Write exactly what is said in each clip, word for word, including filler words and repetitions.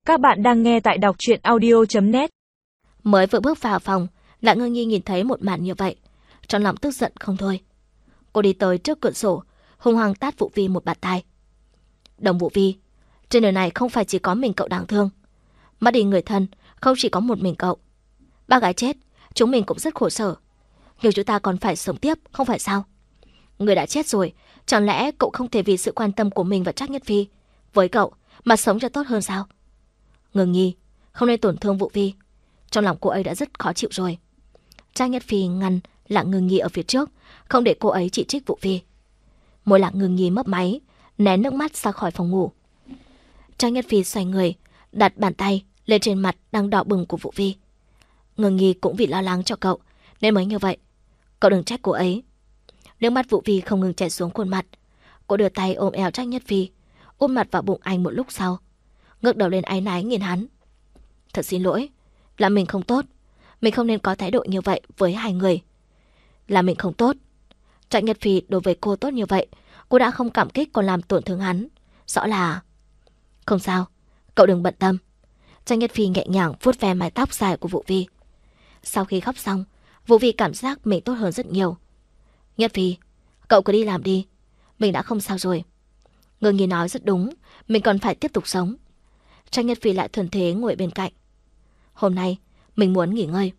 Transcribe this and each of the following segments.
Các bạn đang nghe tại đọc truyện audio chấm net. Mới vừa bước vào phòng, Lạng Ngưng Nhi nhìn thấy một màn như vậy, trong lòng tức giận không thôi. Cô đi tới trước cửa sổ, hung hăng tát Vũ Vi một bạt tai. Đồng Vũ Vi, trên đời này không phải chỉ có mình cậu đáng thương. Mất đi người thân, không chỉ có một mình cậu. Ba gái chết, chúng mình cũng rất khổ sở. Nhưng chúng ta còn phải sống tiếp, không phải sao? Người đã chết rồi, chẳng lẽ cậu không thể vì sự quan tâm của mình và Trác Nhất Phi với cậu mà sống cho tốt hơn sao? Ngưng Nhi, không nên tổn thương Vũ Vi. Trong lòng cô ấy đã rất khó chịu rồi. Trác Nhất Phi ngăn Lạng Ngưng Nhi ở phía trước, không để cô ấy chỉ trích Vũ Vi. Môi Lạng Ngưng Nhi mấp máy, nén nước mắt ra khỏi phòng ngủ. Trác Nhất Phi xoay người, đặt bàn tay lên trên mặt đang đỏ bừng của Vũ Vi. Ngưng Nhi cũng vì lo lắng cho cậu nên mới như vậy. Cậu đừng trách cô ấy. Nước mắt Vũ Vi không ngừng chảy xuống khuôn mặt. Cô đưa tay ôm eo Trác Nhất Phi, ôm mặt vào bụng anh một lúc sau, ngước đầu lên áy náy nhìn hắn. Thật xin lỗi, là mình không tốt. Mình không nên có thái độ như vậy với hai người. Là mình không tốt. Trác Nhất Phi đối với cô tốt như vậy, cô đã không cảm kích còn làm tổn thương hắn. Rõ là... Không sao, cậu đừng bận tâm. Trác Nhất Phi nhẹ nhàng vuốt ve mái tóc dài của Vũ Vi. Sau khi khóc xong, Vũ Vi cảm giác mình tốt hơn rất nhiều. Nhất Phi, cậu cứ đi làm đi. Mình đã không sao rồi. Ngưng Nhi nói rất đúng, mình còn phải tiếp tục sống. Trác Nhất Phi lại thuần thế ngồi bên cạnh. Hôm nay, mình muốn nghỉ ngơi.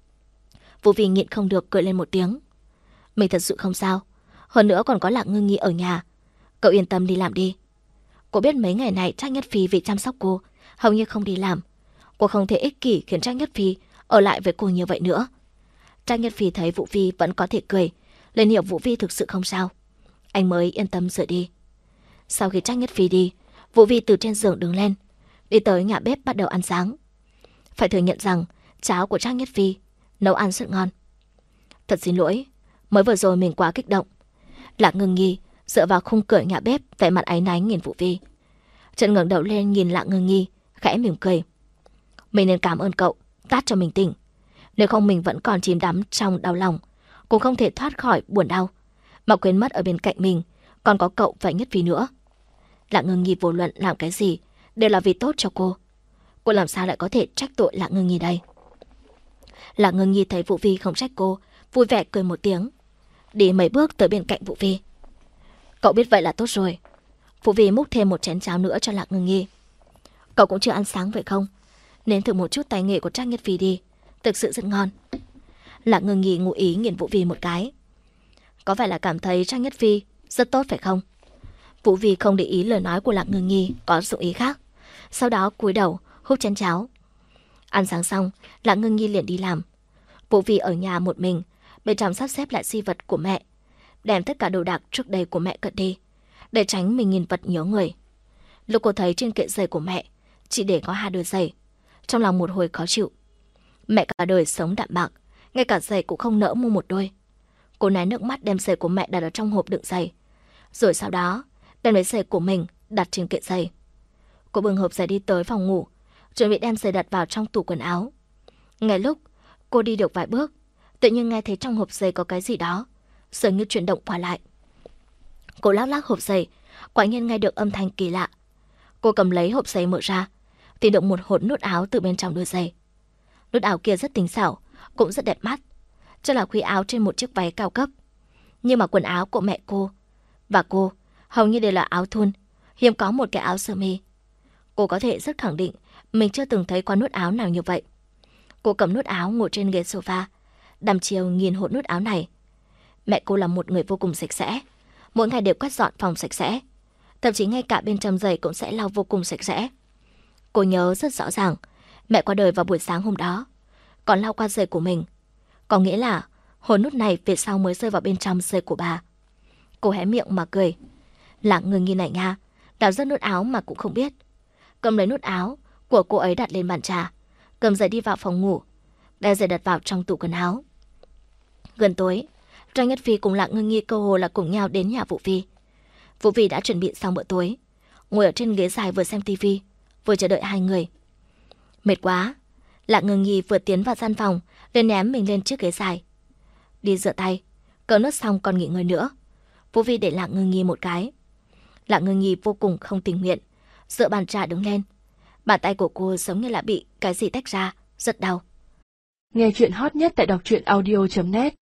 Vũ Vi nhịn không được cười lên một tiếng. Mình thật sự không sao. Hơn nữa còn có Lạng Ngưng Nhi ở nhà. Cậu yên tâm đi làm đi. Cô biết mấy ngày này Trác Nhất Phi vì chăm sóc cô, hầu như không đi làm. Cô không thể ích kỷ khiến Trác Nhất Phi ở lại với cô như vậy nữa. Trác Nhất Phi thấy Vũ Vi vẫn có thể cười, liền hiểu Vũ Vi thực sự không sao. Anh mới yên tâm rời đi. Sau khi Trác Nhất Phi đi, Vũ Vi từ trên giường đứng lên, đi tới nhà bếp bắt đầu ăn sáng. Phải thừa nhận rằng cháo của Trác Nhất Phi nấu ăn rất ngon. Thật xin lỗi, mới vừa rồi mình quá kích động. Lạng Ngưng Nhi dựa vào khung cửa nhà bếp, vẻ mặt áy náy nhìn Vũ Vi. Trần ngẩng đầu lên nhìn Lạng Ngưng Nhi, khẽ mỉm cười. Mình nên cảm ơn cậu tát cho mình tỉnh. Nếu không mình vẫn còn chìm đắm trong đau lòng, cũng không thể thoát khỏi buồn đau, mà quên mất ở bên cạnh mình còn có cậu và Nhất Phi nữa. Lạng Ngưng Nhi vô luận làm cái gì đều là vì tốt cho cô. Cô làm sao lại có thể trách tội Lạng Ngưng Nhi đây? Lạng Ngưng Nhi thấy Vũ Vi không trách cô, vui vẻ cười một tiếng, đi mấy bước tới bên cạnh Vũ Vi. Cậu biết vậy là tốt rồi. Vũ Vi múc thêm một chén cháo nữa cho Lạng Ngưng Nhi. Cậu cũng chưa ăn sáng vậy không? Nếm thử một chút tay nghề của Trác Nhất Phi đi, thực sự rất ngon. Lạng Ngưng Nhi ngụ ý nhìn Vũ Vi một cái. Có phải là cảm thấy Trác Nhất Phi rất tốt phải không? Vũ Vi không để ý lời nói của Lạng Ngưng Nhi có dụng ý khác, sau đó cúi đầu húp chén cháo. Ăn sáng xong, Lạng Ngưng Nhi liền đi làm. Vũ Vi ở nhà một mình, bên trong sắp xếp lại di vật của mẹ, đem tất cả đồ đạc trước đây của mẹ cất đi, để tránh mình nhìn vật nhớ người. Lúc cô thấy trên kệ giày của mẹ chỉ để có hai đôi giày, trong lòng một hồi khó chịu. Mẹ cả đời sống đạm bạc, ngay cả giày cũng không nỡ mua một đôi. Cô nén nước mắt đem giày của mẹ đặt ở trong hộp đựng giày, rồi sau đó đem lấy giày của mình đặt trên kệ giày. Cô bưng hộp giày đi tới phòng ngủ, chuẩn bị đem giày đặt vào trong tủ quần áo. Ngay lúc cô đi được vài bước, tự nhiên nghe thấy trong hộp giày có cái gì đó dường như chuyển động qua lại. Cô lắc lắc hộp giày, quả nhiên nghe được âm thanh kỳ lạ. Cô cầm lấy hộp giày mở ra, tìm được một hột nút áo từ bên trong đôi giày. Nút áo kia rất tinh xảo, cũng rất đẹp mắt, chắc là khuy áo trên một chiếc váy cao cấp. Nhưng mà quần áo của mẹ cô và cô hầu như đều là áo thun, hiếm có một cái áo sơ mi. Cô có thể rất khẳng định mình chưa từng thấy qua nút áo nào như vậy. Cô cầm nút áo ngồi trên ghế sofa, đăm chiêu nhìn hột nút áo này. Mẹ cô là một người vô cùng sạch sẽ, mỗi ngày đều quét dọn phòng sạch sẽ, thậm chí ngay cả bên trong giày cũng sẽ lau vô cùng sạch sẽ. Cô nhớ rất rõ ràng, mẹ qua đời vào buổi sáng hôm đó, còn lau qua giày của mình. Có nghĩa là hột nút này về sau mới rơi vào bên trong giày của bà. Cô hé miệng mà cười. Lạng Ngưng Nhi này nha, đào rất nút áo mà cũng không biết. Cầm lấy nút áo của cô ấy đặt lên bàn trà, cầm giày đi vào phòng ngủ, đem giày đặt vào trong tủ quần áo. Gần tối, Trác Nhất Phi cùng Lạng Ngưng Nhi cơ hồ là cùng nhau đến nhà Vũ Vi. Vũ Vi đã chuẩn bị xong bữa tối, ngồi ở trên ghế dài vừa xem tivi, vừa chờ đợi hai người. Mệt quá, Lạng Ngưng Nhi vừa tiến vào gian phòng, liền ném mình lên chiếc ghế dài. Đi rửa tay, cơm nước xong còn nghỉ ngơi nữa. Vũ Vi để Lạng Ngưng Nhi một cái. Lạng Ngưng Nhi vô cùng không tình nguyện, dựa bàn trà đứng lên, Bàn tay của cô giống như là bị cái gì tách ra, rất đau. Nghe chuyện hot nhất tại đọc truyện audio chấm net.